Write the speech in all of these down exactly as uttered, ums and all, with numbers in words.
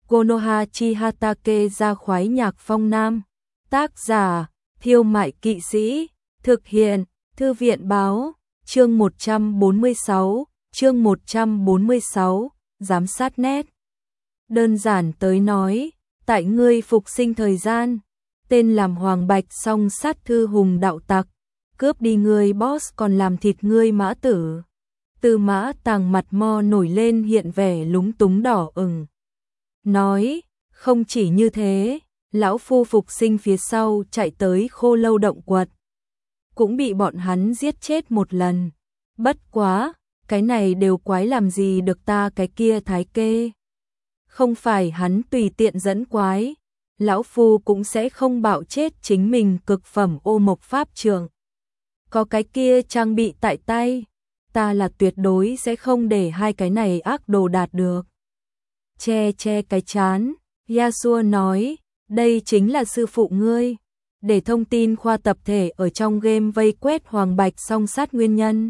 Konoha chi Hatake ra khoái nhạc phong nam. Tác giả, Thiêu Mại Kỵ Sĩ. Thực hiện, Thư viện Báo. Chương một trăm bốn mươi sáu, chương một trăm bốn mươi sáu, giám sát nét. Đơn giản tới nói, tại ngươi phục sinh thời gian, tên làm Hoàng Bạch song sát thư hùng đạo tặc, cướp đi ngươi boss còn làm thịt ngươi Mã Tử. Tư Mã Tàng mặt mo nổi lên hiện vẻ lúng túng đỏ ửng. Nói, không chỉ như thế, lão phu phục sinh phía sau chạy tới Khô Lâu động quật, cũng bị bọn hắn giết chết một lần. Bất quá, cái này đều quái làm gì được ta cái kia thái kê. Không phải hắn tùy tiện dẫn quái, lão phu cũng sẽ không bạo chết chính mình cực phẩm ô mộc pháp trường. Có cái kia trang bị tại tay, ta là tuyệt đối sẽ không để hai cái này ác đồ đạt được. Che che cái chán, Yasuo nói, đây chính là sư phụ ngươi, để thông tin khoa tập thể ở trong game vây quét Hoàng Bạch song sát nguyên nhân.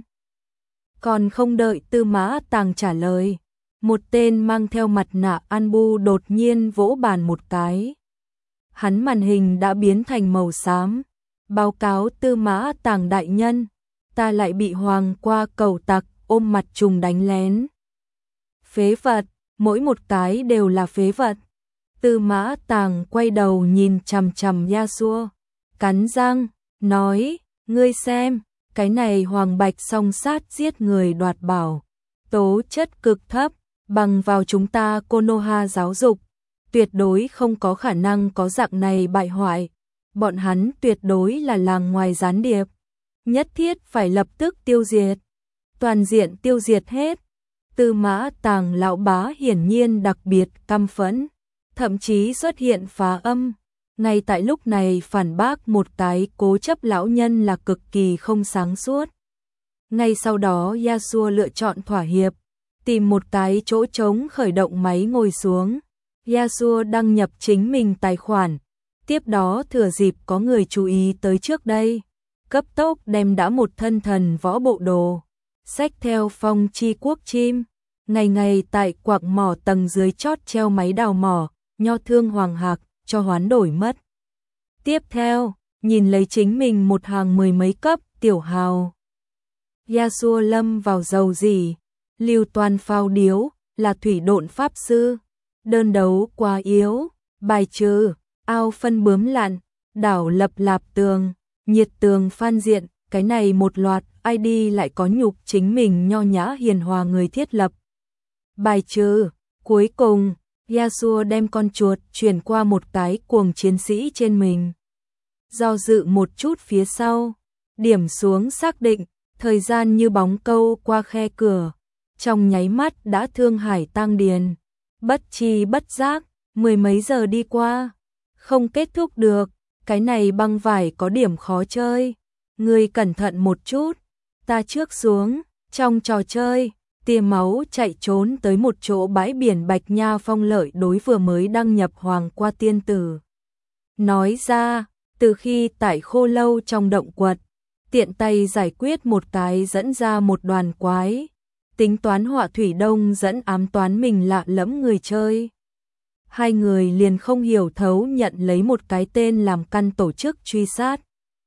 Còn không đợi Tư Mã Tàng trả lời, một tên mang theo mặt nạ Anbu đột nhiên vỗ bàn một cái. Hắn màn hình đã biến thành màu xám. Báo cáo Tư Mã Tàng đại nhân, ta lại bị Hoàng qua cầu tặc ôm mặt trùng đánh lén. Phế vật, mỗi một cái đều là phế vật. Tư Mã Tàng quay đầu nhìn chằm chằm Yasuo, cắn răng, nói, ngươi xem, cái này Hoàng Bạch song sát giết người đoạt bảo, tố chất cực thấp, bằng vào chúng ta Konoha giáo dục, tuyệt đối không có khả năng có dạng này bại hoại. Bọn hắn tuyệt đối là làng ngoài gián điệp, nhất thiết phải lập tức tiêu diệt, toàn diện tiêu diệt hết. Tư Mã Tàng lão bá hiển nhiên đặc biệt căm phẫn, thậm chí xuất hiện phá âm. Ngay tại lúc này phản bác một cái cố chấp lão nhân là cực kỳ không sáng suốt. Ngay sau đó Yasuo lựa chọn thỏa hiệp, tìm một cái chỗ trống khởi động máy ngồi xuống. Yasuo đăng nhập chính mình tài khoản, tiếp đó thừa dịp có người chú ý tới trước đây, cấp tốc đem đã một thân thần võ bộ đồ, xách theo phong chi quốc chim, ngày ngày tại quặng mỏ tầng dưới chót treo máy đào mỏ, nho thương hoàng hạc, cho hoán đổi mất. Tiếp theo, nhìn lấy chính mình một hàng mười mấy cấp tiểu hào. Yasuo lâm vào dầu gì, Lưu Toàn phao điếu, là thủy độn pháp sư, đơn đấu quá yếu, bài trừ, ao phân bướm lặn, đảo lập lạp tường, nhiệt tường phan diện, cái này một loạt i đê lại có nhục chính mình nho nhã hiền hòa người thiết lập. Bài trừ, cuối cùng, Yasuo đem con chuột chuyển qua một cái cuồng chiến sĩ trên mình. Do dự một chút phía sau, điểm xuống xác định, thời gian như bóng câu qua khe cửa, trong nháy mắt đã thương hải tang điền. Bất chi bất giác, mười mấy giờ đi qua, không kết thúc được, cái này băng vải có điểm khó chơi. Ngươi cẩn thận một chút, ta trước xuống. Trong trò chơi, tia máu chạy trốn tới một chỗ bãi biển Bạch Nha Phong Lợi đối vừa mới đăng nhập Hoàng qua tiên tử. Nói ra, từ khi tại Khô Lâu trong động quật, tiện tay giải quyết một cái dẫn ra một đoàn quái, tính toán họa thủy đông dẫn ám toán mình lạ lẫm người chơi. Hai người liền không hiểu thấu nhận lấy một cái tên làm căn tổ chức truy sát.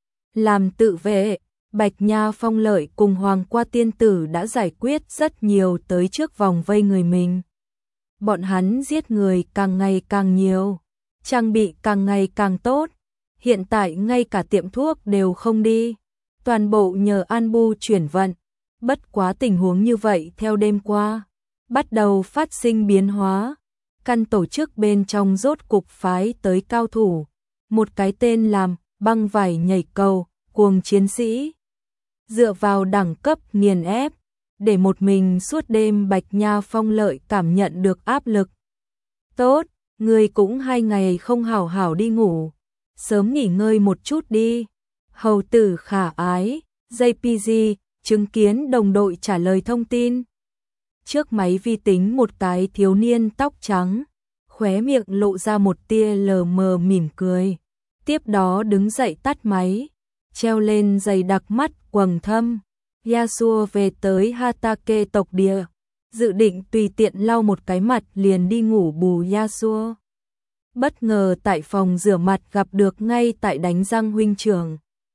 Làm tự vệ, Bạch Nha Phong Lợi cùng Hoàng qua tiên tử đã giải quyết rất nhiều tới trước vòng vây người mình. Bọn hắn giết người càng ngày càng nhiều, trang bị càng ngày càng tốt, hiện tại ngay cả tiệm thuốc đều không đi, toàn bộ nhờ Anbu chuyển vận. Bất quá tình huống như vậy theo đêm qua, bắt đầu phát sinh biến hóa. Căn tổ chức bên trong rốt cục phái tới cao thủ, một cái tên làm băng vải nhảy cầu, cuồng chiến sĩ. Dựa vào đẳng cấp nghiền ép, để một mình suốt đêm Bạch Nha Phong Lợi cảm nhận được áp lực. Tốt, người cũng hai ngày không hảo hảo đi ngủ, sớm nghỉ ngơi một chút đi. Hầu tử khả ái, gi pê giê, chứng kiến đồng đội trả lời thông tin. Trước máy vi tính một cái thiếu niên tóc trắng, khóe miệng lộ ra một tia lờ mờ mỉm cười. Tiếp đó đứng dậy tắt máy, treo lên dày đặc mắt quầng thâm. Yasuo về tới Hatake tộc địa, dự định tùy tiện lau một cái mặt liền đi ngủ bù Yasuo. Bất ngờ tại phòng rửa mặt gặp được ngay tại đánh răng huynh trưởng.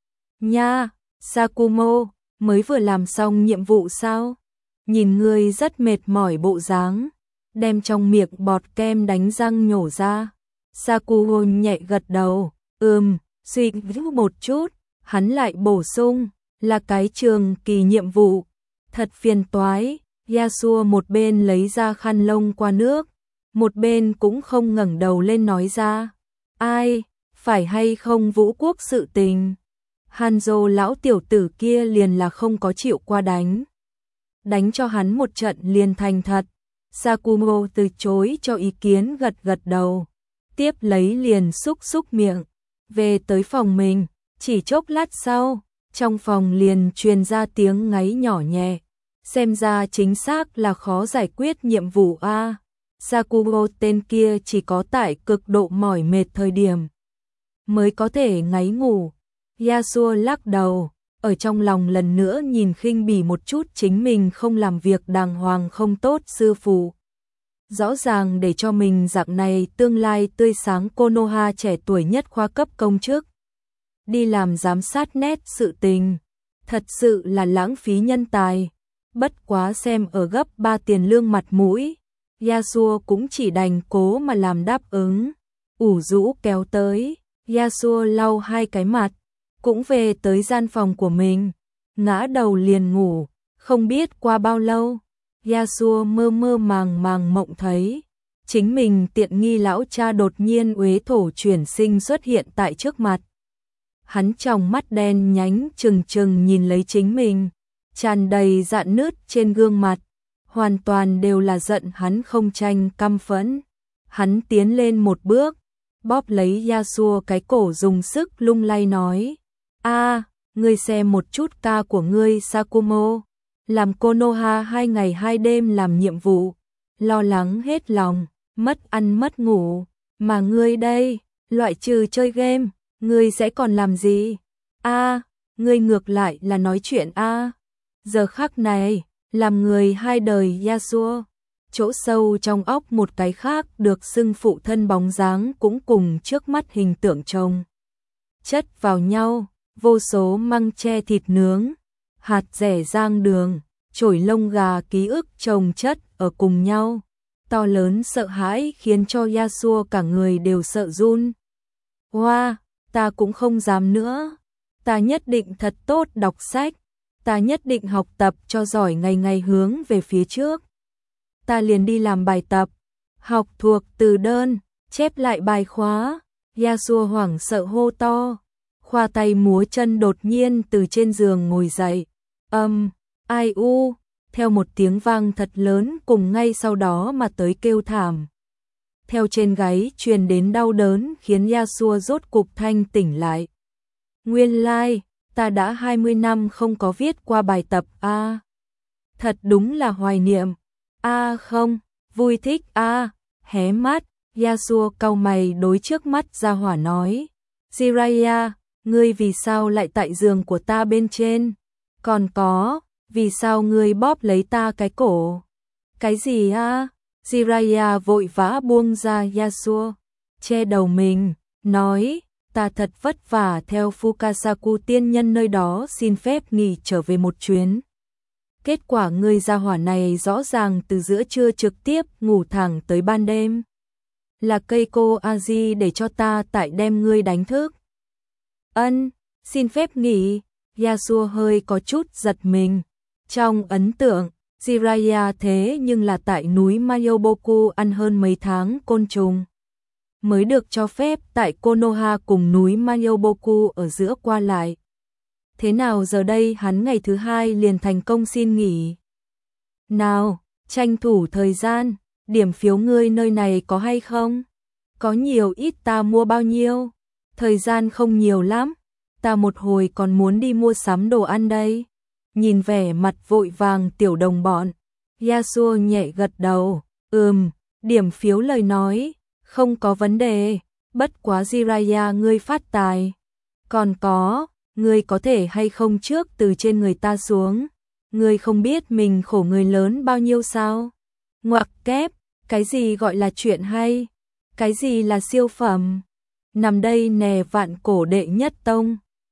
Nha, Sakumo, mới vừa làm xong nhiệm vụ sao? Nhìn ngươi rất mệt mỏi bộ dáng, đem trong miệng bọt kem đánh răng nhổ ra. Sakumo nhẹ gật đầu, ừm, suy nghĩ một chút, hắn lại bổ sung, là cái trường kỳ nhiệm vụ, thật phiền toái. Yasuo một bên lấy ra khăn lông qua nước, một bên cũng không ngẩng đầu lên nói ra, ai, phải hay không Vũ Quốc sự tình. Hanzo lão tiểu tử kia liền là không có chịu qua đánh. Đánh cho hắn một trận liền thành thật. Sakumo từ chối cho ý kiến gật gật đầu, tiếp lấy liền xúc xúc miệng, về tới phòng mình, chỉ chốc lát sau, trong phòng liền truyền ra tiếng ngáy nhỏ nhẹ, xem ra chính xác là khó giải quyết nhiệm vụ a. Sakumo tên kia chỉ có tại cực độ mỏi mệt thời điểm mới có thể ngáy ngủ. Yasuo lắc đầu, ở trong lòng lần nữa nhìn khinh bỉ một chút chính mình không làm việc đàng hoàng không tốt sư phụ. Rõ ràng để cho mình dạng này tương lai tươi sáng Konoha trẻ tuổi nhất khoa cấp công chức. Đi làm giám sát nét sự tình, thật sự là lãng phí nhân tài. Bất quá xem ở gấp ba tiền lương mặt mũi, Yasuo cũng chỉ đành cố mà làm đáp ứng. Ủ rũ kéo tới, Yasuo lau hai cái mặt, cũng về tới gian phòng của mình, ngã đầu liền ngủ. Không biết qua bao lâu, Yasuo mơ mơ màng màng mộng thấy chính mình tiện nghi lão cha đột nhiên uế thổ chuyển sinh xuất hiện tại trước mặt. Hắn trong mắt đen nhánh trừng trừng nhìn lấy chính mình, tràn đầy rạn nứt trên gương mặt, hoàn toàn đều là giận hắn không tranh căm phẫn. Hắn tiến lên một bước, bóp lấy Yasuo cái cổ dùng sức lung lay nói, a, ngươi xem một chút ca của ngươi Sakumo, làm Konoha hai ngày hai đêm làm nhiệm vụ, lo lắng hết lòng, mất ăn mất ngủ, mà ngươi đây, loại trừ chơi game, ngươi sẽ còn làm gì? A, ngươi ngược lại là nói chuyện a. Giờ khắc này, làm người hai đời Yasuo, chỗ sâu trong óc một cái khác được xưng phụ thân bóng dáng cũng cùng trước mắt hình tượng chồng chất vào nhau, vô số măng tre thịt nướng, hạt rẻ rang đường, chổi lông gà ký ức chồng chất ở cùng nhau, to lớn sợ hãi khiến cho Yasuo cả người đều sợ run. Hoa, ta cũng không dám nữa, ta nhất định thật tốt đọc sách, ta nhất định học tập cho giỏi ngày ngày hướng về phía trước. Ta liền đi làm bài tập, học thuộc từ đơn, chép lại bài khóa. Yasuo hoảng sợ hô to, khoa tay múa chân đột nhiên từ trên giường ngồi dậy. Âm, ai u, theo một tiếng vang thật lớn cùng ngay sau đó mà tới kêu thảm. Theo trên gáy truyền đến đau đớn khiến Yasuo rốt cục thanh tỉnh lại. Nguyên lai, like, ta đã hai mươi năm không có viết qua bài tập a. À, thật đúng là hoài niệm. A à, không, vui thích a. À, hé mắt, Yasuo cau mày đối trước mắt ra hỏa nói, Jiraiya, ngươi vì sao lại tại giường của ta bên trên? Còn có, vì sao ngươi bóp lấy ta cái cổ? Cái gì a? À? Jiraiya vội vã buông ra Yasuo, che đầu mình, nói, ta thật vất vả theo Fukasaku tiên nhân nơi đó xin phép nghỉ trở về một chuyến. Kết quả ngươi gia hỏa này rõ ràng từ giữa trưa trực tiếp ngủ thẳng tới ban đêm. Là Keiko Aji để cho ta tại đem ngươi đánh thức. Ân, xin phép nghỉ. Yasuo hơi có chút giật mình. Trong ấn tượng, Jiraiya thế nhưng là tại núi Mayoboku ăn hơn mấy tháng côn trùng, mới được cho phép tại Konoha cùng núi Mayoboku ở giữa qua lại. Thế nào giờ đây hắn ngày thứ hai liền thành công xin nghỉ? Nào, tranh thủ thời gian, điểm phiếu ngươi nơi này có hay không? Có nhiều ít ta mua bao nhiêu? Thời gian không nhiều lắm, ta một hồi còn muốn đi mua sắm đồ ăn đây. Nhìn vẻ mặt vội vàng tiểu đồng bọn, Yasuo nhẹ gật đầu, ừm, điểm phiếu lời nói, không có vấn đề, bất quá Jiraiya ngươi phát tài. Còn có, ngươi có thể hay không trước từ trên người ta xuống, Ngươi không biết mình khổ người lớn bao nhiêu sao? Ngoặc kép, cái gì gọi là chuyện hay? Cái gì là siêu phẩm? Nằm đây nè vạn cổ đệ nhất tông.